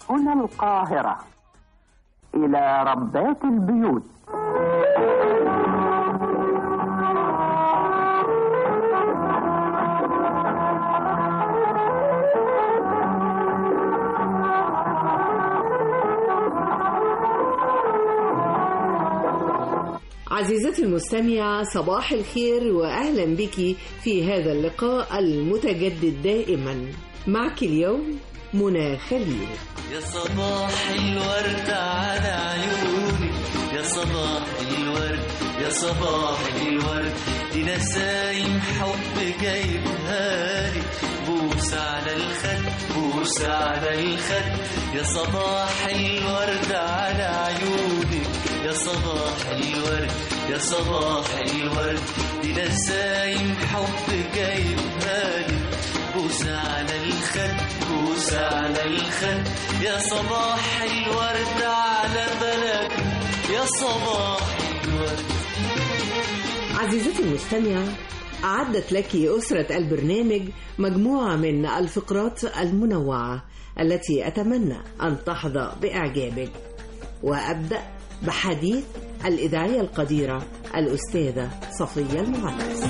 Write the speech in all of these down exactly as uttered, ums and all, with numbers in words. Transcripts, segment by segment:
هنا القاهرة. إلى ربات البيوت. عزيزتي المستمعة، صباح الخير وأهلا بك في هذا اللقاء المتجدد دائما. معك اليوم منى خليل. يا صباح الورد على عيوني، يا صباح الورد، يا صباح الورد، دي نسايم حب جايبها لي، بوس على الخد، بوس على الخد، يا صباح الورد على عيوني، يا صباح الورد، يا صباح الورد، دي نسايم حب جايبها لي، بوس على الخد، بوس على الخد، يا صباح الورد على بلد، يا صباح الورد. عزيزتي المستمعة، أعدت لك أسرة البرنامج مجموعة من الفقرات المنوعة التي أتمنى أن تحظى بإعجابك. وأبدأ بحديث الإذاعية القديرة الأستاذة صفية المعلم.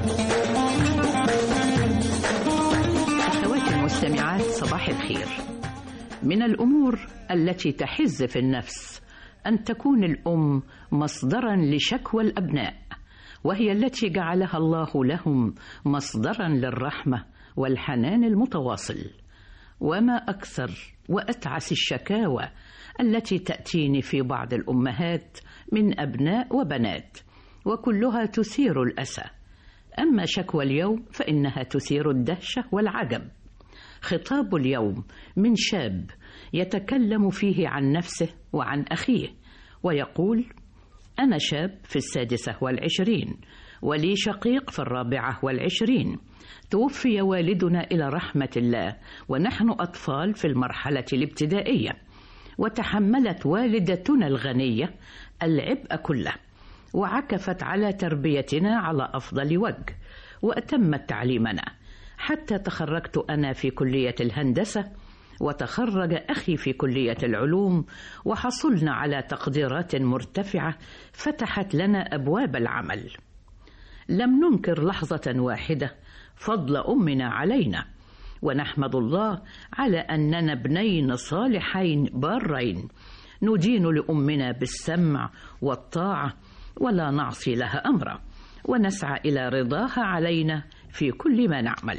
أخواتي المستمعات، صباح الخير. من الأمور التي تحز في النفس أن تكون الأم مصدرا لشكوى الأبناء، وهي التي جعلها الله لهم مصدرا للرحمة والحنان المتواصل. وما أكثر وأتعس الشكاوى التي تأتيني في بعض الأمهات من أبناء وبنات، وكلها تثير الأسى. أما شكوى اليوم فإنها تثير الدهشة والعجب. خطاب اليوم من شاب يتكلم فيه عن نفسه وعن أخيه، ويقول: أنا شاب في السادسة والعشرين، ولي شقيق في الرابعة والعشرين. توفي والدنا إلى رحمة الله ونحن أطفال في المرحلة الابتدائية، وتحملت والدتنا الغنية العبء كله، وعكفت على تربيتنا على أفضل وجه، وأتمت تعليمنا حتى تخرجت أنا في كلية الهندسة، وتخرج أخي في كلية العلوم، وحصلنا على تقديرات مرتفعة فتحت لنا أبواب العمل. لم ننكر لحظة واحدة فضل أمنا علينا، ونحمد الله على أننا ابنين صالحين بارين ندين لأمنا بالسمع والطاعة، ولا نعصي لها أمرا، ونسعى إلى رضاها علينا في كل ما نعمل.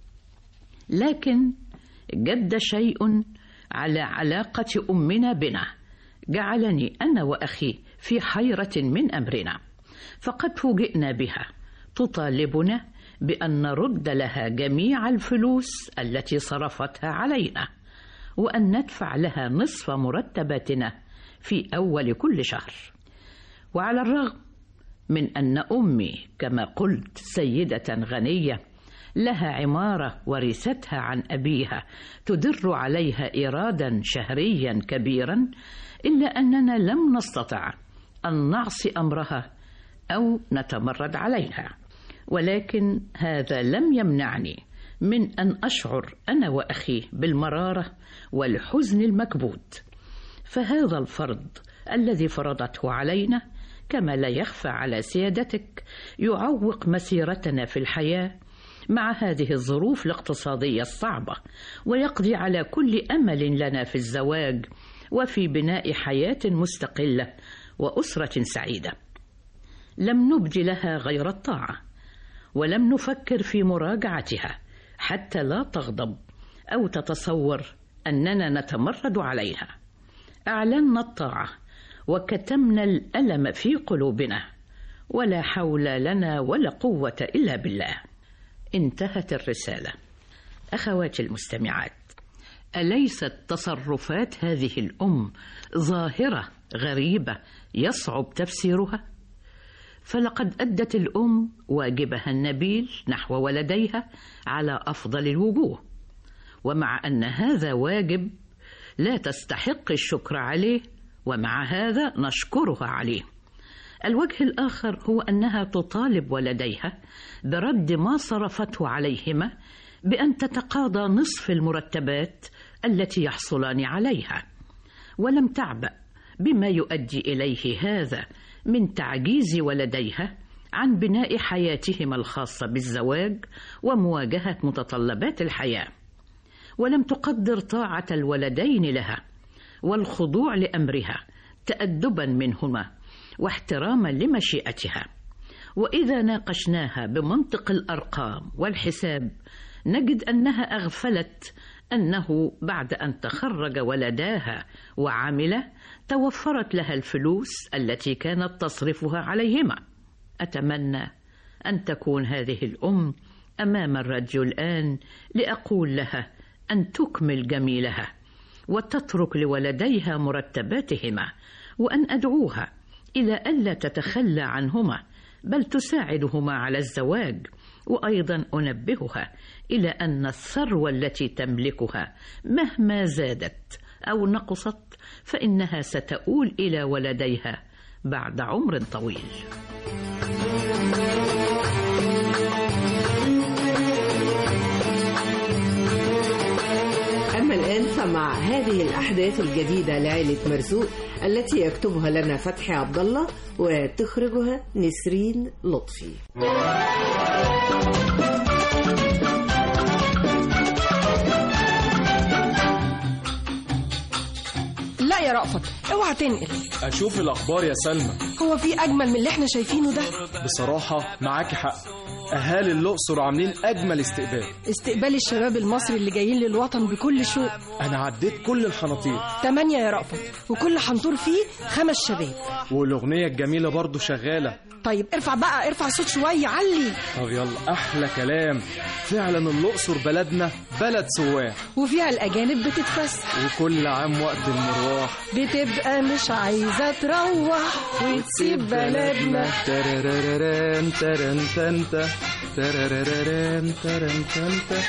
لكن جد شيء على علاقة أمنا بنا جعلني أنا وأخي في حيرة من أمرنا، فقد فوجئنا بها تطالبنا بأن نرد لها جميع الفلوس التي صرفتها علينا، وأن ندفع لها نصف مرتباتنا في أول كل شهر. وعلى الرغم من أن أمي كما قلت سيدة غنية لها عمارة ورثتها عن أبيها تدر عليها إيرادا شهريا كبيرا، إلا أننا لم نستطع أن نعصي أمرها أو نتمرد عليها. ولكن هذا لم يمنعني من أن أشعر أنا وأخي بالمرارة والحزن المكبوت. فهذا الفرض الذي فرضته علينا كما لا يخفى على سيادتك يعوق مسيرتنا في الحياة مع هذه الظروف الاقتصادية الصعبة، ويقضي على كل أمل لنا في الزواج وفي بناء حياة مستقلة وأسرة سعيدة. لم نبد لها غير الطاعة، ولم نفكر في مراجعتها حتى لا تغضب أو تتصور أننا نتمرد عليها. أعلنا الطاعة وكتمنا الألم في قلوبنا، ولا حول لنا ولا قوة إلا بالله. انتهت الرسالة. أخواتي المستمعات، أليست تصرفات هذه الأم ظاهرة غريبة يصعب تفسيرها؟ فلقد أدت الأم واجبها النبيل نحو ولديها على أفضل الوجوه، ومع أن هذا واجب لا تستحق الشكر عليه، ومع هذا نشكرها عليه. الوجه الآخر هو أنها تطالب ولديها برد ما صرفته عليهما بأن تتقاضى نصف المرتبات التي يحصلان عليها، ولم تعبأ بما يؤدي إليه هذا من تعجيز ولديها عن بناء حياتهما الخاصة بالزواج ومواجهة متطلبات الحياة، ولم تقدر طاعة الولدين لها والخضوع لأمرها تأدبا منهما واحتراما لمشيئتها. وإذا ناقشناها بمنطق الأرقام والحساب نجد أنها أغفلت أنه بعد أن تخرج ولداها وعمل توفرت لها الفلوس التي كانت تصرفها عليهما. أتمنى أن تكون هذه الأم أمام الراديو الآن لأقول لها أن تكمل جميلها وتترك لولديها مرتباتهما، وأن أدعوها إلى ألا تتخلى عنهما بل تساعدهما على الزواج. وأيضا أنبهها إلى أن الثروة التي تملكها مهما زادت أو نقصت فإنها ستؤول إلى ولديها بعد عمر طويل. أما الآن فمع هذه الأحداث الجديدة لعائلة مرزوق التي يكتبها لنا فتحي عبد الله وتخرجها نسرين لطفي. لا يا رأفت، اوعى تنقل. اشوف الاخبار يا سلمى. هو في اجمل من اللي احنا شايفينه ده؟ بصراحة معاكي حق، اهالي الاقصر عاملين اجمل استقبال. استقبال الشباب المصري اللي جايين للوطن بكل شوق. انا عديت كل الحناطير. تمانية يا رأفت، وكل حنطور فيه خمس شباب. والاغنية الجميلة برضو شغالة. طيب ارفع بقى، ارفع صوت شوية، علي. طب يلا، احلى كلام. فعلا الاقصر بلدنا بلد سواح، وفيها الاجانب بتتفسح، وكل عام وقت المروح بتبقى مش عايزة تروح وتسيب بلدنا. تررررن ترن تنتا تررررن ترن تنتا.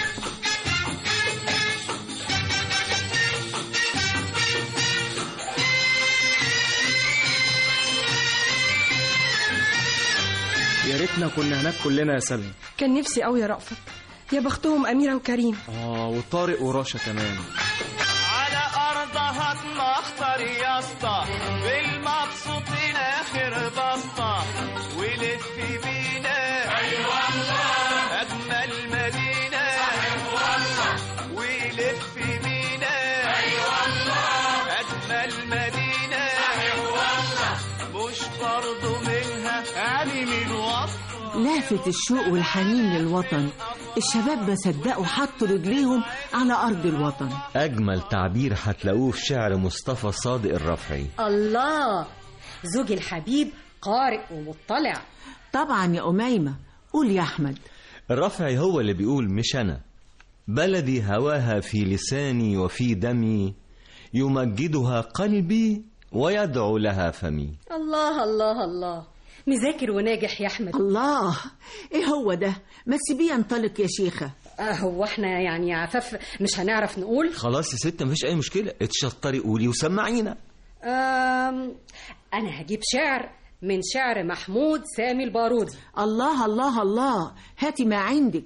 يا ريتنا كنا هناك كلنا يا سلمى. كان نفسي قوي يا رأفت، يا بختهم أميرة وكريم. اه وطارق وراشا كمان. على أرضها تمخطر يا اسطى بالمبسوطين آخر بسطة ولف بينا. أيوة الله أجمل مدينة. صاحب والله ولف بينا. أيوة الله أجمل مدينة. صاحب والله مش برضو منها علي من وسط. لافت الشوق والحنين للوطن، الشباب ما صدقوا حطوا رجليهم على أرض الوطن. أجمل تعبير هتلاقوه في شعر مصطفى صادق الرفعي. الله، زوجي الحبيب قارئ ومطلع. طبعا يا أميمة، قول يا أحمد. الرفعي هو اللي بيقول مش أنا. بلدي هواها في لساني وفي دمي، يمجدها قلبي ويدعو لها فمي. الله الله الله، مذاكر وناجح يا أحمد. الله، إيه هو ده؟ ما تسيبيه ينطلق يا شيخة. آه هو احنا يعني عفاف مش هنعرف نقول؟ خلاص يا ست، مفيش أي مشكلة، اتشطري قولي وسمعينا. آم أنا هجيب شعر من شعر محمود سامي البارودي. الله الله الله، هاتي ما عندك.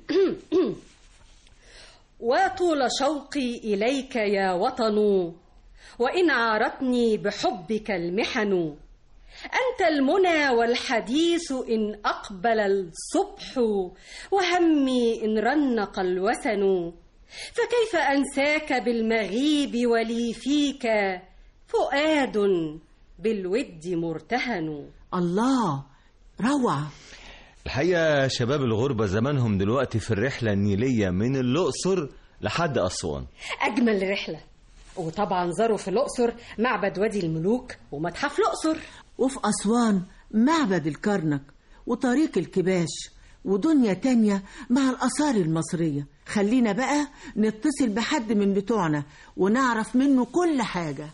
وطول شوقي إليك يا وطن، وإن عارتني بحبك المحن، أنت المنى والحديث إن أقبل الصبح، وهمي إن رنق الوسن، فكيف أنساك بالمغيب ولي فيك فؤاد بالود مرتهن. الله، روعة. الحقيقة شباب الغربة زمانهم دلوقتي في الرحلة النيلية من الأقصر لحد أسوان. أجمل رحلة. وطبعا زاروا في الأقصر معبد وادي الملوك ومتحف الأقصر، وفي أسوان معبد الكرنك وطريق الكباش، ودنيا تانية مع الآثار المصرية. خلينا بقى نتصل بحد من بتوعنا ونعرف منه كل حاجة.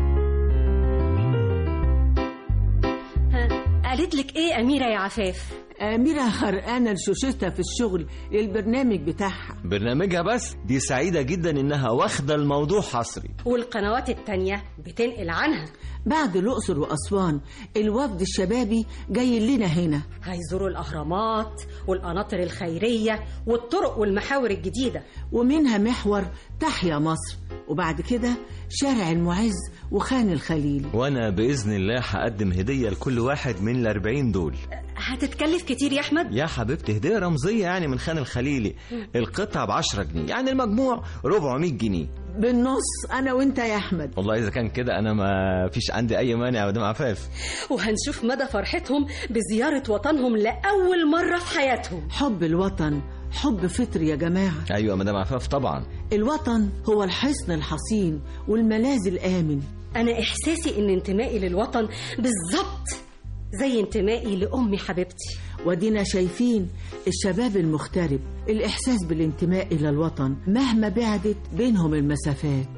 قالت لك ايه أميرة يا عفاف؟ أميرة خرقانة لشوشتها في الشغل للبرنامج بتاعها. برنامجها بس؟ دي سعيدة جدا إنها واخدة الموضوع حصري، والقنوات التانية بتنقل عنها. بعد الأقصر وأسوان الوفد الشبابي جاي لنا هنا، هيزوروا الأهرامات والقناطر الخيرية والطرق والمحاور الجديدة، ومنها محور تحيا مصر، وبعد كده شارع المعز وخان الخليل. وأنا بإذن الله هقدم هدية لكل واحد من الأربعين دول. هتتكلف كتير يا أحمد؟ يا حبيبتي هدية رمزية يعني من خان الخليلي، القطعة بعشرة جنيه، يعني المجموع ربعمية جنيه بالنص، أنا وإنت يا أحمد. والله إذا كان كده أنا ما فيش عندي أي مانع يا مدام عفاف. وهنشوف مدى فرحتهم بزيارة وطنهم لأول مرة في حياتهم. حب الوطن حب فطري يا جماعة. أيوة مدام عفاف طبعا. الوطن هو الحصن الحصين والملاذ الآمن. أنا إحساسي إن انتمائي للوطن بالظبط زي انتمائي لأمي حبيبتي. ودينا شايفين الشباب المغترب الإحساس بالانتماء إلى الوطن مهما بعدت بينهم المسافات.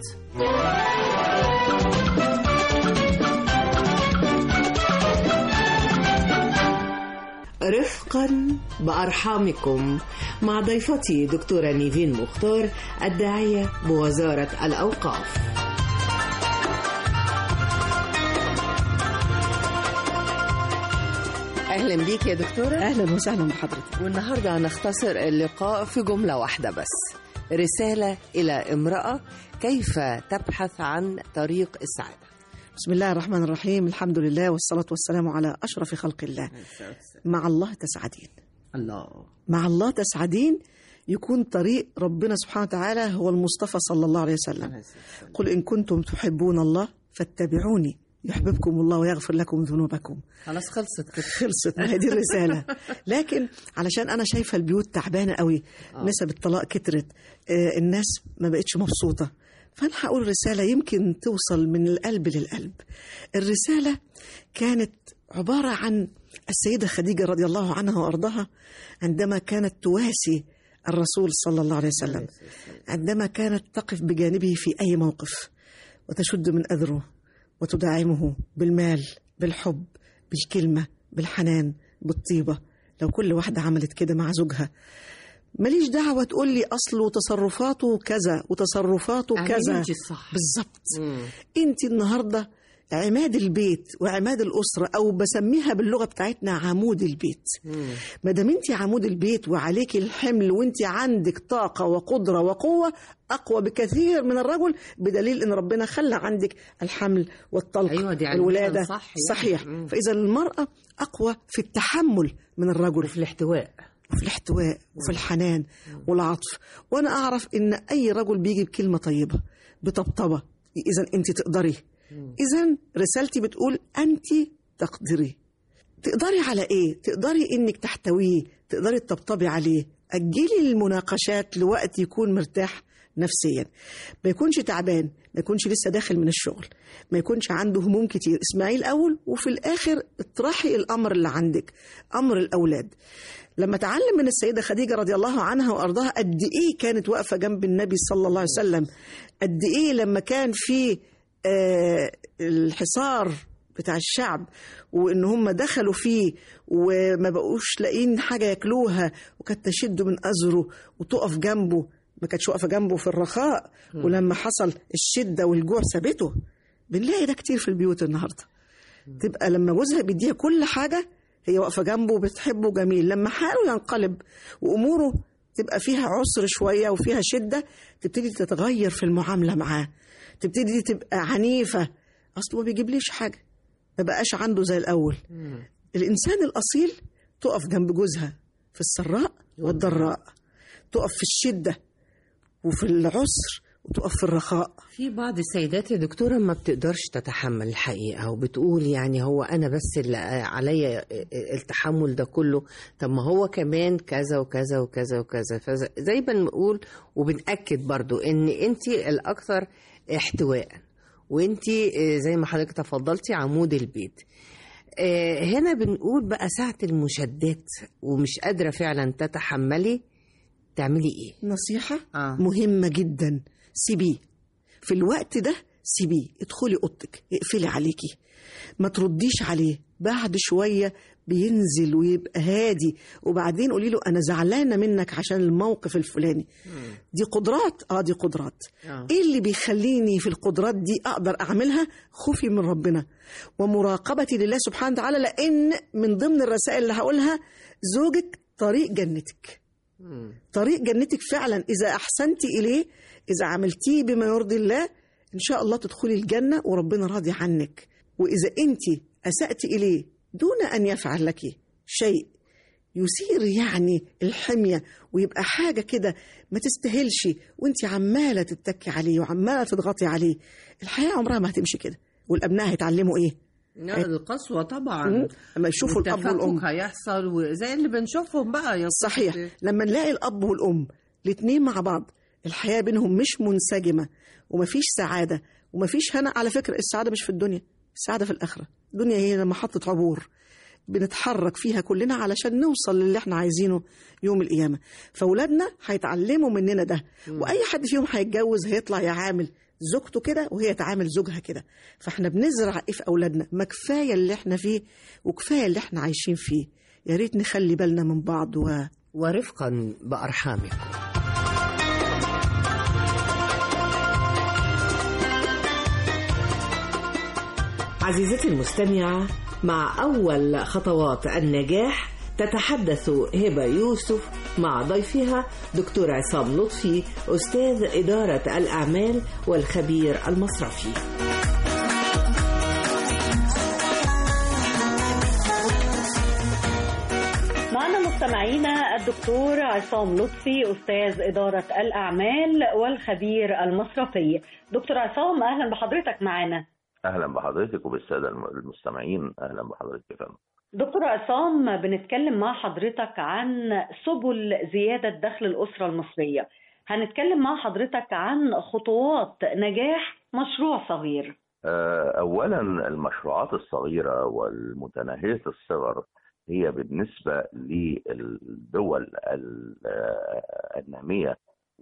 رفقا بأرحامكم مع ضيفتي دكتورة نيفين مختار الداعية بوزارة الأوقاف. أهلا بيك يا دكتورة. أهلا وسهلا بحضرتك. والنهاردة هنختصر اللقاء في جملة واحدة بس، رسالة إلى امرأة كيف تبحث عن طريق السعادة. بسم الله الرحمن الرحيم، الحمد لله والصلاة والسلام على أشرف خلق الله. مع الله تسعدين. الله. مع الله تسعدين يكون طريق ربنا سبحانه وتعالى هو المصطفى صلى الله عليه وسلم. قل إن كنتم تحبون الله فاتبعوني يحببكم الله ويغفر لكم ذنوبكم. خلاص خلصت كده. خلصت، ما هي دي الرسالة. لكن علشان أنا شايفة البيوت تعبانة قوي، نسب الطلاق كترت، آه الناس ما بقتش مبسوطة، فأنا هقول رسالة يمكن توصل من القلب للقلب. الرسالة كانت عبارة عن السيدة خديجة رضي الله عنها وأرضاها عندما كانت تواسي الرسول صلى الله عليه وسلم، عندما كانت تقف بجانبه في أي موقف وتشد من أذره وتدعمه بالمال بالحب بالكلمة بالحنان بالطيبة. لو كل واحدة عملت كده مع زوجها، ماليش دعوة تقول لي أصله تصرفاته كذا وتصرفاته كذا، بالظبط. انت النهاردة عماد البيت وعماد الأسرة، أو بسميها باللغة بتاعتنا عمود البيت. ما دام انت عمود البيت وعليك الحمل وانت عندك طاقة وقدرة وقوة أقوى بكثير من الرجل، بدليل ان ربنا خلى عندك الحمل والطلق. أيوة دي الولادة صح يعني. صحيح. فإذا المرأة أقوى في التحمل من الرجل وفي الاحتواء وفي الاحتواء وفي الحنان والعطف. وأنا أعرف إن أي رجل بيجي بكلمة طيبة بطبطبة، إذا أنت تقدري. إذا رسالتي بتقول أنت تقدري. تقدري على إيه؟ تقدري إنك تحتويه، تقدري تطبطبي عليه. أجلي المناقشات لوقت يكون مرتاح نفسيا، ما يكونش تعبان، ما يكونش لسه داخل من الشغل، ما يكونش عنده هموم كتير. اسمعي الأول وفي الآخر اطرحي الأمر اللي عندك، أمر الأولاد. لما تعلم من السيدة خديجة رضي الله عنها وأرضاها قد إيه كانت واقفة جنب النبي صلى الله عليه وسلم، قد إيه لما كان في آه الحصار بتاع الشعب وإن هم دخلوا فيه وما بقوش لاقين حاجة ياكلوها، وكانت تشد من أزره وتقف جنبه، ما كانتش واقفة جنبه في الرخاء، ولما حصل الشدة والجوع سابته. بنلاقي ده كتير في البيوت النهاردة. تبقى لما جوزها بيديها كل حاجة هي واقفة جنبه وبتحبه جميل، لما حاله ينقلب وأموره تبقى فيها عسر شوية وفيها شدة، تبتدي تتغير في المعاملة معاه، تبتدي تبقى عنيفة. أصله ما بيجيبليش حاجة، ما بقاش عنده زي الأول. الإنسان الأصيل تقف جنب جوزها في السراء والضراء، تقف في الشدة وفي العسر وتقف في الرخاء. في بعض السيدات يا دكتورة ما بتقدرش تتحمل الحقيقة، وبتقول يعني هو أنا بس اللي عليا التحمل ده كله، طب ما هو كمان كذا وكذا وكذا وكذا. فزي ما بنقول وبنأكد برضو إن أنت الأكثر احتواء، وأنت زي ما حضرتك تفضلتي عمود البيت. هنا بنقول بقى ساعة المشدات ومش قادرة فعلا تتحملي، تعملي إيه؟ نصيحة آه. مهمة جدا، سيبيه في الوقت ده، سيبيه، ادخلي اوضتك، اقفلي عليكي، ما ترديش عليه. بعد شوية بينزل ويبقى هادي، وبعدين قولي له انا زعلانه منك عشان الموقف الفلاني. دي قدرات، اه دي قدرات. آه. ايه اللي بيخليني في القدرات دي اقدر اعملها؟ خوفي من ربنا ومراقبتي لله سبحانه وتعالى، لان من ضمن الرسائل اللي هقولها زوجك طريق جنتك. طريق جنتك فعلا اذا احسنتي اليه، اذا عملتيه بما يرضي الله ان شاء الله تدخلي الجنه وربنا راضي عنك. واذا انت اسأتي اليه دون ان يفعل لك شيء يثير يعني الحميه ويبقى حاجه كده ما تستاهلش، وانت عماله تتكي عليه وعماله تضغطي عليه، الحياه عمرها ما هتمشي كده. والابناء هيتعلموا ايه؟ لا القسوة طبعا لما يشوفوا الأب والأم هيحصل وزي اللي بنشوفهم بقى يا صحيح. لما نلاقي الأب والأم الاتنين مع بعض الحياة بينهم مش منسجمة ومفيش سعادة ومفيش هنا. على فكرة السعادة مش في الدنيا، السعادة في الآخرة. الدنيا هي محطة عبور بنتحرك فيها كلنا علشان نوصل للي احنا عايزينه يوم القيامة. فأولادنا هيتعلموا مننا ده، وأي حد فيهم هيتجوز هيطلع يعامل زوجته كده وهي تعامل زوجها كده. فاحنا بنزرع ايه في اولادنا؟ ما كفايه اللي احنا فيه وكفايه اللي احنا عايشين فيه. يا ريت نخلي بالنا من بعض و... ورفقا بارحامكم. عزيزتي المستمعه، مع اول خطوات النجاح تتحدث هبة يوسف مع ضيفها دكتور عصام لطفي، أستاذ إدارة الأعمال والخبير المصرفي. معنا مستمعينا الدكتور عصام لطفي، أستاذ إدارة الأعمال والخبير المصرفي. دكتور عصام، أهلا بحضرتك معنا. أهلا بحضرتك وبالسادة المستمعين، أهلا بحضرتك يا فندم. دكتور عصام، بنتكلم مع حضرتك عن سبل زيادة دخل الأسرة المصرية. هنتكلم مع حضرتك عن خطوات نجاح مشروع صغير. أولا المشروعات الصغيرة والمتناهية الصغر هي بالنسبة للدول النامية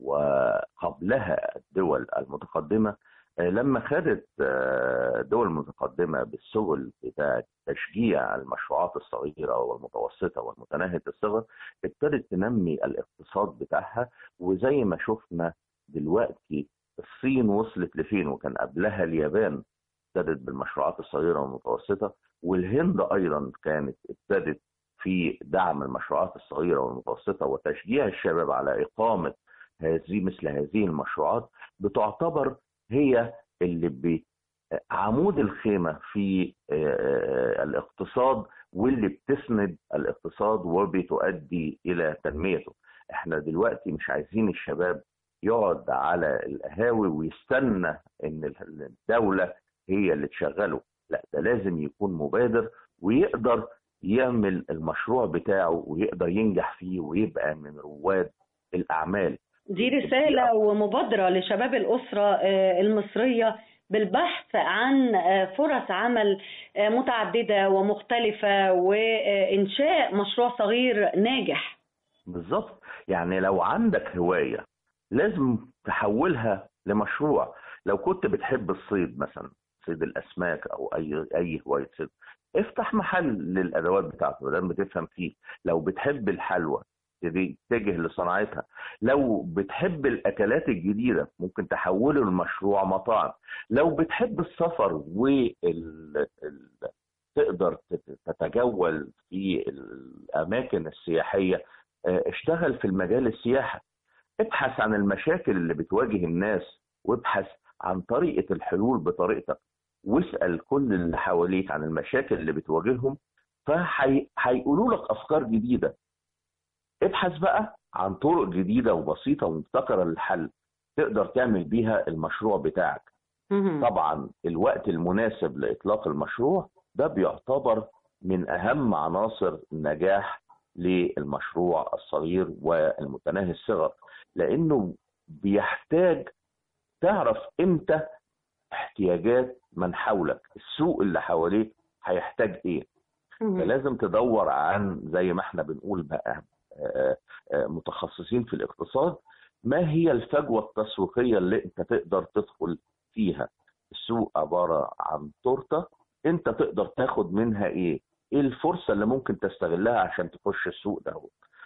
وقبلها الدول المتقدمة، لما خدت دول متقدمة بالسبل بتاع تشجيع المشروعات الصغيرة والمتوسطة والمتناهية الصغر، ابتدت تنمي الاقتصاد بتاعها. وزي ما شفنا دلوقتي الصين وصلت لفين، وكان قبلها اليابان ابتدت بالمشروعات الصغيرة والمتوسطة، والهند أيضا كانت ابتدت في دعم المشروعات الصغيرة والمتوسطة وتشجيع الشباب على إقامة هذه مثل هذه المشروعات. بتعتبر هي اللي بعمود الخيمة في الاقتصاد واللي بتسند الاقتصاد وبتؤدي إلى تنميته. احنا دلوقتي مش عايزين الشباب يقعد على القهاوي ويستنى ان الدولة هي اللي تشغله، لا ده لازم يكون مبادر ويقدر يعمل المشروع بتاعه ويقدر ينجح فيه ويبقى من رواد الأعمال. دي رسالة ومبادرة لشباب الأسرة المصرية بالبحث عن فرص عمل متعددة ومختلفة وإنشاء مشروع صغير ناجح. بالظبط. يعني لو عندك هواية لازم تحولها لمشروع. لو كنت بتحب الصيد مثلا، صيد الأسماك أو أي أي هواية صيد، افتح محل للأدوات بتاعته لازم بتفهم فيه. لو بتحب الحلوى تتجه لصناعتها. لو بتحب الأكلات الجديدة ممكن تحوله لمشروع مطاعم. لو بتحب السفر وتقدر تتجول في الأماكن السياحية، اشتغل في المجال السياحي. ابحث عن المشاكل اللي بتواجه الناس وابحث عن طريقة الحلول بطريقتك، واسأل كل اللي حواليك عن المشاكل اللي بتواجههم، فهيقولوا لك أفكار جديدة. ابحث بقى عن طرق جديدة وبسيطة ومبتكرة للحل تقدر تعمل بيها المشروع بتاعك. طبعا الوقت المناسب لإطلاق المشروع ده بيعتبر من أهم عناصر النجاح للمشروع الصغير والمتناهي الصغر، لأنه بيحتاج تعرف امتى احتياجات من حولك، السوق اللي حواليك هيحتاج ايه. فلازم تدور عن زي ما احنا بنقول بقى متخصصين في الاقتصاد، ما هي الفجوة التسويقية اللي انت تقدر تدخل فيها. السوق عبارة عن تورتة، انت تقدر تاخد منها ايه، ايه الفرصه اللي ممكن تستغلها عشان تخش السوق ده.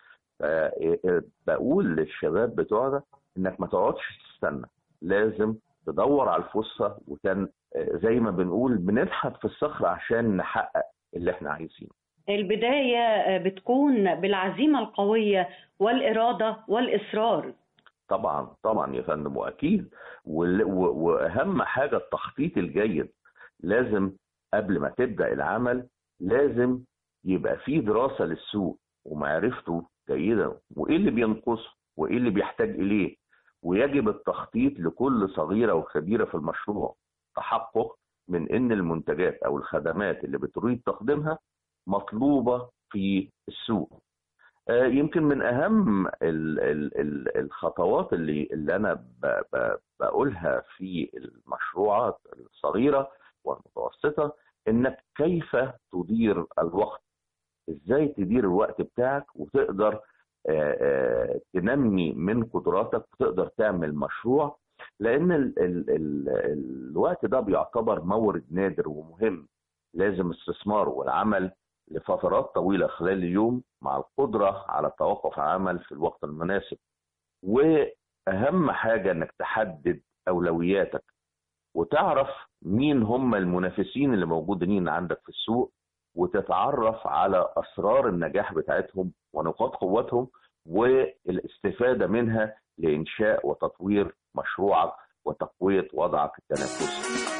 بقول للشباب بتوعنا انك ما تقعدش تستنى، لازم تدور على الفرصه، وكان زي ما بنقول بنبحث في الصخر عشان نحقق اللي احنا عايزينه. البدايه بتكون بالعزيمه القويه والاراده والاصرار. طبعا طبعا يا فندم، واكيد واهم حاجه التخطيط الجيد. لازم قبل ما تبدا العمل لازم يبقى في دراسه للسوق ومعرفته جيدا، وايه اللي بينقصه وايه اللي بيحتاج اليه، ويجب التخطيط لكل صغيره وكبيره في المشروع، تحقق من ان المنتجات او الخدمات اللي بتريد تقديمها مطلوبه في السوق. يمكن من اهم ال ال ال الخطوات اللي اللي انا ب ب بقولها في المشروعات الصغيره والمتوسطه انك كيف تدير الوقت، ازاي تدير الوقت بتاعك وتقدر تنمي من قدراتك وتقدر تعمل مشروع، لان ال ال ال الوقت ده بيعتبر مورد نادر ومهم. لازم استثماره والعمل لفترات طويلة خلال اليوم مع القدرة على التوقف عن العمل في الوقت المناسب. وأهم حاجة أنك تحدد أولوياتك وتعرف مين هم المنافسين اللي موجودين عندك في السوق، وتتعرف على أسرار النجاح بتاعتهم ونقاط قوتهم والاستفادة منها لإنشاء وتطوير مشروعك وتقوية وضعك التنافسي.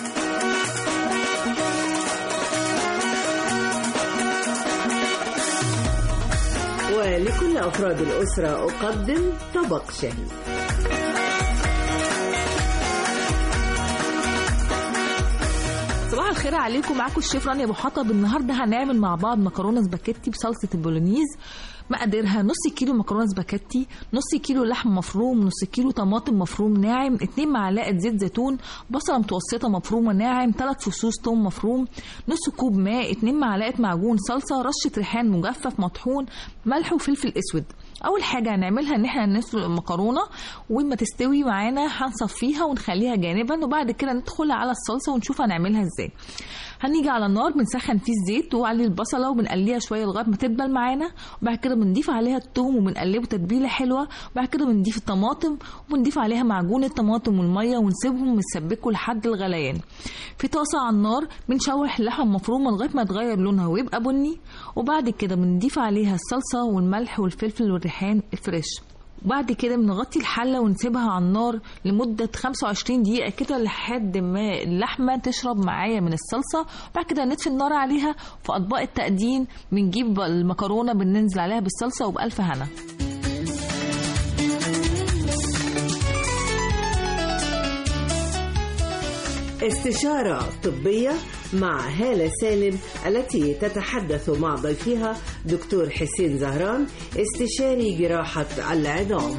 ولكل أفراد الأسرة أقدم طبق شهي. صباح الخير عليكم، معاكم الشيف رانيا ابو حطب. النهارده هنعمل مع بعض مكرونه سباكيتي بصلصه البولونيز. مقاديرها نص كيلو مكرونه سباكيتي، نص كيلو لحم مفروم، نص كيلو طماطم مفروم ناعم، اتنين معلقه زيت زيتون، بصله متوسطه مفرومه ناعم، ثلاث فصوص ثوم مفروم، نص كوب ماء، اتنين معلقه معجون صلصه، رشه ريحان مجفف مطحون، ملح وفلفل اسود. اول حاجه هنعملها ان احنا نسلق المكرونه، وما تستوي معانا هنصفيها ونخليها جانبا، وبعد كده ندخل على الصلصه ونشوف هنعملها ازاي. هنيجي على النار بنسخن فيه الزيت وعليه البصله وبنقليها شويه لغايه ما تدبل معانا، وبعد كده بنضيف عليها الثوم وبنقلبه تتبيله حلوه، وبعد كده بنضيف الطماطم وبنضيف عليها معجون الطماطم والميه ونسيبهم يتسبكوا لحد الغليان. في طاسه على النار بنشوح اللحمه المفرومه لغايه ما تغير لونها ويبقى بني، وبعد كده بنضيف عليها الصلصه والملح والفلفل والريحان الفريش. وبعد كده بنغطي الحله ونسيبها على النار لمده خمسة وعشرين دقيقه كده لحد ما اللحمه تشرب معايا من الصلصه. وبعد كده نطفي النار عليها. في اطباق التقديم بنجيب المكرونه بننزل عليها بالصلصه وبألف هنا. استشارة طبية مع هالة سالم التي تتحدث مع ضيفها دكتور حسين زهران استشاري جراحة العظام.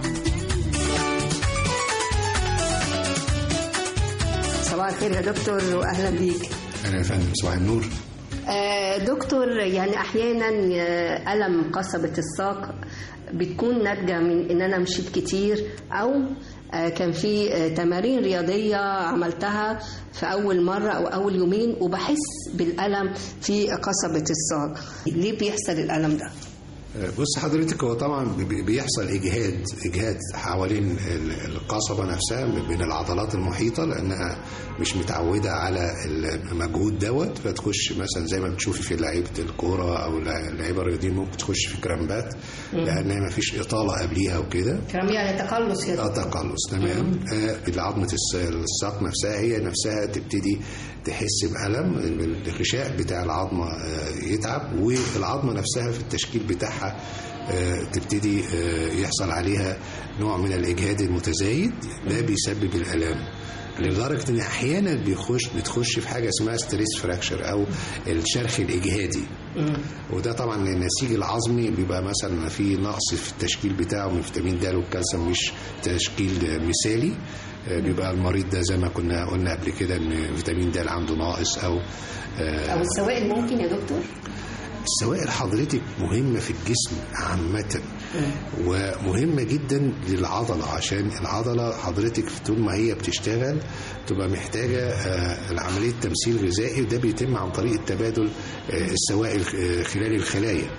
صباح الخير يا دكتور واهلا بيك. اهلا يا فندم، صباح النور. آه دكتور، يعني احيانا الم قصبة الساق بتكون ناتجة من ان انا مشيت كتير، او كان في تمارين رياضية عملتها في أول مرة أو أول يومين وبحس بالألم في قصبة الساق. ليه بيحصل الألم ده؟ بص حضرتك، هو طبعا بيحصل إجهاد إجهاد حوالين القصبة نفسها بين العضلات المحيطة، لأنها مش متعودة على المجهود دوت، فتخش مثلا زي ما بتشوفي في لعيبة الكورة أو اللعيبة الرياضيين ممكن تخش في كرامبات لأنها ما فيش إطالة قبلها وكده. كرامب يعني تقلص يا اه تقلص تمام. آه عظمة الساق نفسها هي نفسها تبتدي تحس بألم، الغشاء بتاع العظمة يتعب، والعظمة نفسها في التشكيل بتاعها تبتدي يحصل عليها نوع من الإجهاد المتزايد، ده بيسبب الألام، لدرجة ان احيانا بيخش بتخش في حاجة اسمها ستريس فراكشر او الشرخ الاجهادي. وده طبعا النسيج العظمي بيبقى مثلا في نقص في التشكيل بتاعه من فيتامين د والكالسيوم، مش تشكيل مثالي، بيبقى المريض ده زي ما كنا قلنا قبل كده ان فيتامين د عنده ناقص، او او السوائل ممكن يا دكتور. السوائل حضرتك مهمة في الجسم عامة، ومهمة جدا للعضلة، عشان العضلة حضرتك طول ما هي بتشتغل تبقى محتاجة العملية تمثيل غذائي، وده بيتم عن طريق تبادل السوائل خلال الخلايا،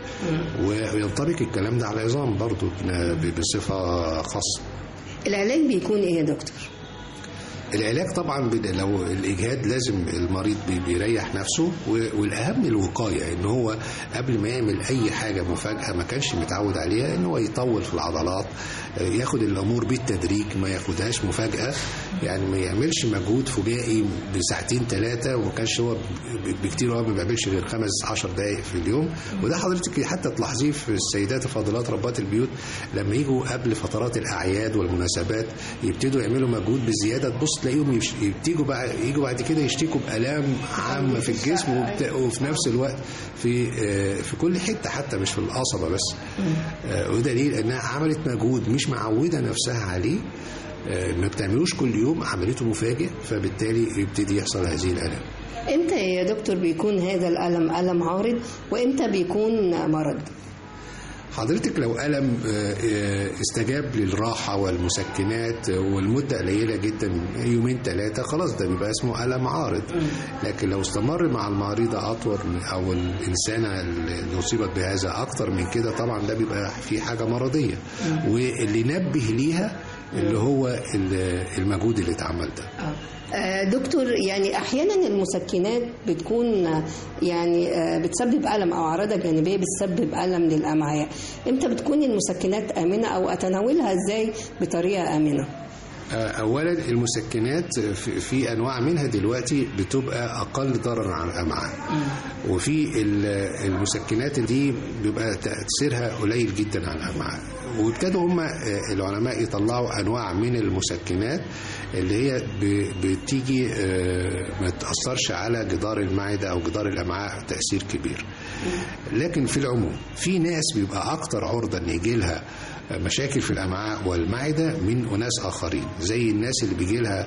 وينطبق الكلام ده على العظام برضو بصفة خاصة. العلاج بيكون ايه يا دكتور؟ العلاج طبعا لو الاجهاد لازم المريض بيريح نفسه، والاهم الوقايه، ان هو قبل ما يعمل اي حاجه مفاجاه ما كانش متعود عليها، ان هو يطول في العضلات، ياخد الامور بالتدريج، ما ياخدهاش مفاجاه، يعني ما يعملش مجهود فجائي بساعتين ثلاثه، وما كانش هو بكتير هو ما بيعملش غير خمس عشر دقائق في اليوم. وده حضرتك حتى تلاحظيه في السيدات الفاضلات ربات البيوت لما يجوا قبل فترات الاعياد والمناسبات يبتدوا يعملوا مجهود بزياده، تبص تلاقيهم يجوا بعد يجوا بعد كده يشتكوا بآلام عامه في الجسم، وفي نفس الوقت في في كل حته، حتى مش في القصبه بس. ودليل انها عملت مجهود مش معوده نفسها عليه، ما بتعملوش كل يوم، عملته مفاجئ، فبالتالي يبتدي يحصل هذه الآلام. امتى يا دكتور بيكون هذا الألم ألم عارض، وامتى بيكون مرض؟ حضرتك لو ألم استجاب للراحة والمسكنات والمدة قليلة جدا، يومين ثلاثة، خلاص ده بيبقى اسمه ألم عارض. لكن لو استمر مع المريضة أطول أو الإنسانة اللي أصيبت بهذا أكتر من كده، طبعا ده بيبقى في حاجة مرضية، واللي نبه ليها اللي هو المجهود اللي اتعمل ده. دكتور، يعني احيانا المسكنات بتكون يعني بتسبب الم او اعراض جانبيه بتسبب الم للامعاء، امتى بتكون المسكنات امنه او اتناولها ازاي بطريقه امنه؟ اولا المسكنات في انواع منها دلوقتي بتبقى اقل ضررا على الامعاء، وفي المسكنات دي بيبقى تاثيرها قليل جدا على الامعاء. وابتدوا هم العلماء يطلعوا انواع من المسكنات اللي هي بتيجي ما تاثرش على جدار المعده او جدار الامعاء تاثير كبير. لكن في العموم في ناس بيبقى اكتر عرضه ان يجي لها مشاكل في الامعاء والمعده من اناس اخرين، زي الناس اللي بيجي لها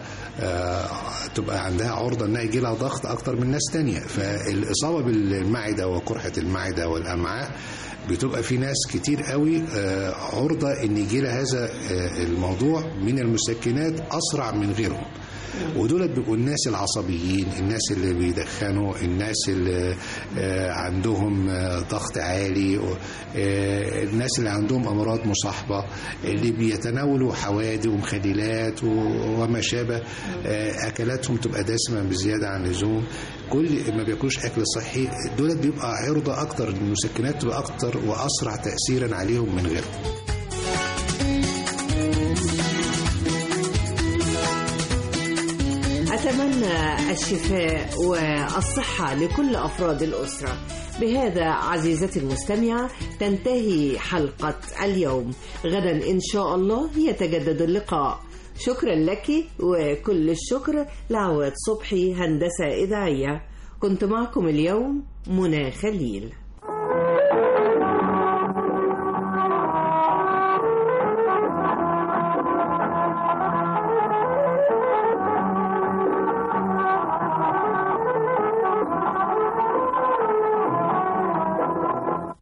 تبقى عندها عرضه انها يجي لها ضغط اكتر من ناس تانية. فالاصابه بالمعده وقرحه المعده والامعاء بتبقى في ناس كتير قوي عرضة ان يجي لها هذا الموضوع من المسكنات اسرع من غيرهم، ودول بيبقوا الناس العصبيين، الناس اللي بيدخنوا، الناس اللي عندهم ضغط عالي، الناس اللي عندهم امراض مصاحبه، اللي بيتناولوا حوادق ومخللات وما شابه، اكلاتهم تبقى دسمه بزياده عن اللزوم، كل ما بياكلوش اكل صحي، دول بيبقى عرضه اكتر، المسكنات تبقى اكتر واسرع تاثيرا عليهم من غيرهم. أتمنى الشفاء والصحة لكل أفراد الأسرة. بهذا عزيزتي المستمعة تنتهي حلقة اليوم. غدا إن شاء الله يتجدد اللقاء. شكرا لك، وكل الشكر لعواد صبحي هندسة إذاعية. كنت معكم اليوم منى خليل.